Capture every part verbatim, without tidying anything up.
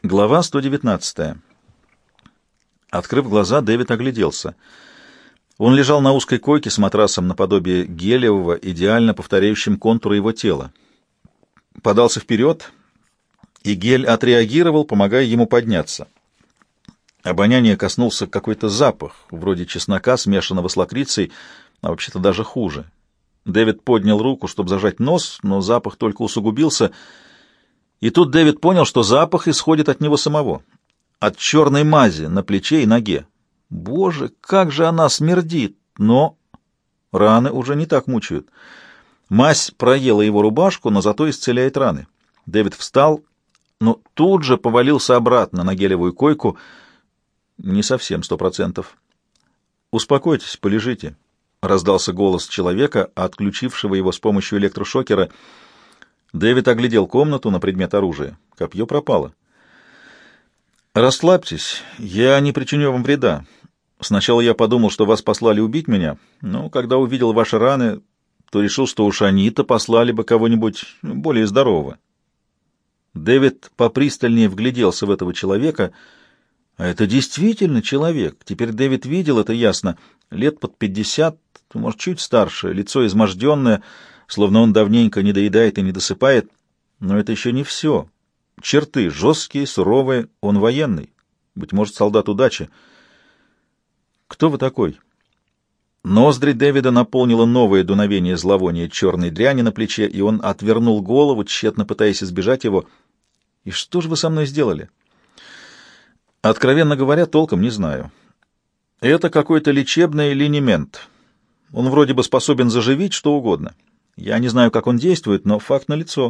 Глава сто девятнадцатая. Открыв глаза, Дэвид огляделся. Он лежал на узкой койке с матрасом наподобие гелевого, идеально повторяющим контуры его тела. Подался вперед, и гель отреагировал, помогая ему подняться. Обоняние коснулся какой-то запах, вроде чеснока, смешанного с лакрицей, а вообще-то даже хуже. Дэвид поднял руку, чтобы зажать нос, но запах только усугубился. И тут Дэвид понял, что запах исходит от него самого, от черной мази на плече и ноге. Боже, как же она смердит! Но раны уже не так мучают. Мазь проела его рубашку, но зато исцеляет раны. Дэвид встал, но тут же повалился обратно на гелевую койку. Не совсем сто процентов. «Успокойтесь, полежите», — раздался голос человека, отключившего его с помощью электрошокера. Дэвид оглядел комнату на предмет оружия. Копье пропало. «Расслабьтесь, я не причиню вам вреда. Сначала я подумал, что вас послали убить меня, но когда увидел ваши раны, то решил, что уж они-то послали бы кого-нибудь более здорового». Дэвид попристальнее вгляделся в этого человека. А это действительно человек. Теперь Дэвид видел это ясно. Лет под пятьдесят, может, чуть старше, лицо изможденное, словно он давненько не доедает и не досыпает. Но это еще не все. Черты жесткие, суровые, он военный. Быть может, солдат удачи. «Кто вы такой?» Ноздри Дэвида наполнило новое дуновение зловония черной дряни на плече, и он отвернул голову, тщетно пытаясь избежать его. «И что же вы со мной сделали?» «Откровенно говоря, толком не знаю. Это какой-то лечебный линемент. Он вроде бы способен заживить что угодно. Я не знаю, как он действует, но факт налицо.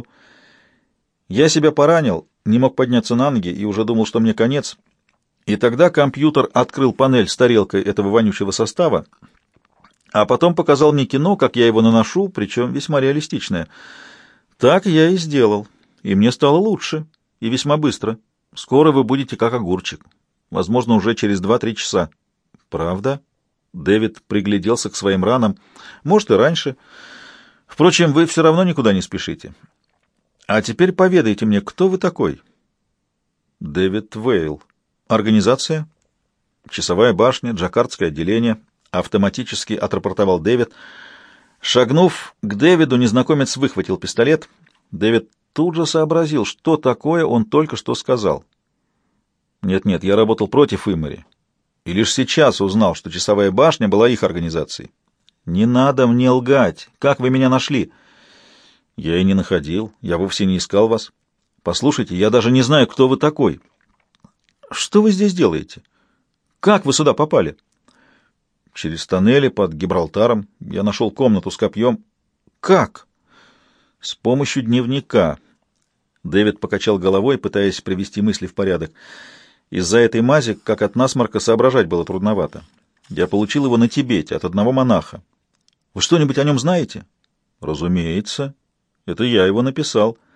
Я себя поранил, не мог подняться на ноги и уже думал, что мне конец. И тогда компьютер открыл панель с тарелкой этого вонючего состава, а потом показал мне кино, как я его наношу, причем весьма реалистичное. Так я и сделал, и мне стало лучше, и весьма быстро. Скоро вы будете как огурчик. Возможно, уже через два-три часа». «Правда?» Дэвид пригляделся к своим ранам. «Может, и раньше. Впрочем, вы все равно никуда не спешите. А теперь поведайте мне, кто вы такой?» «Дэвид Вейл. Организация?» «Часовая башня, Джакардское отделение», — автоматически отрапортовал Дэвид. Шагнув к Дэвиду, незнакомец выхватил пистолет. Дэвид тут же сообразил, что такое он только что сказал. «Нет-нет, я работал против Имари, и лишь сейчас узнал, что часовая башня была их организацией». «Не надо мне лгать. Как вы меня нашли?» «Я и не находил. Я вовсе не искал вас. Послушайте, я даже не знаю, кто вы такой». «Что вы здесь делаете? Как вы сюда попали?» «Через тоннели под Гибралтаром. Я нашел комнату с копьем». «Как?» «С помощью дневника». Дэвид покачал головой, пытаясь привести мысли в порядок. «Из-за этой мази, как от насморка, соображать было трудновато. Я получил его на Тибете от одного монаха. Вы что-нибудь о нем знаете?» «Разумеется. Это я его написал».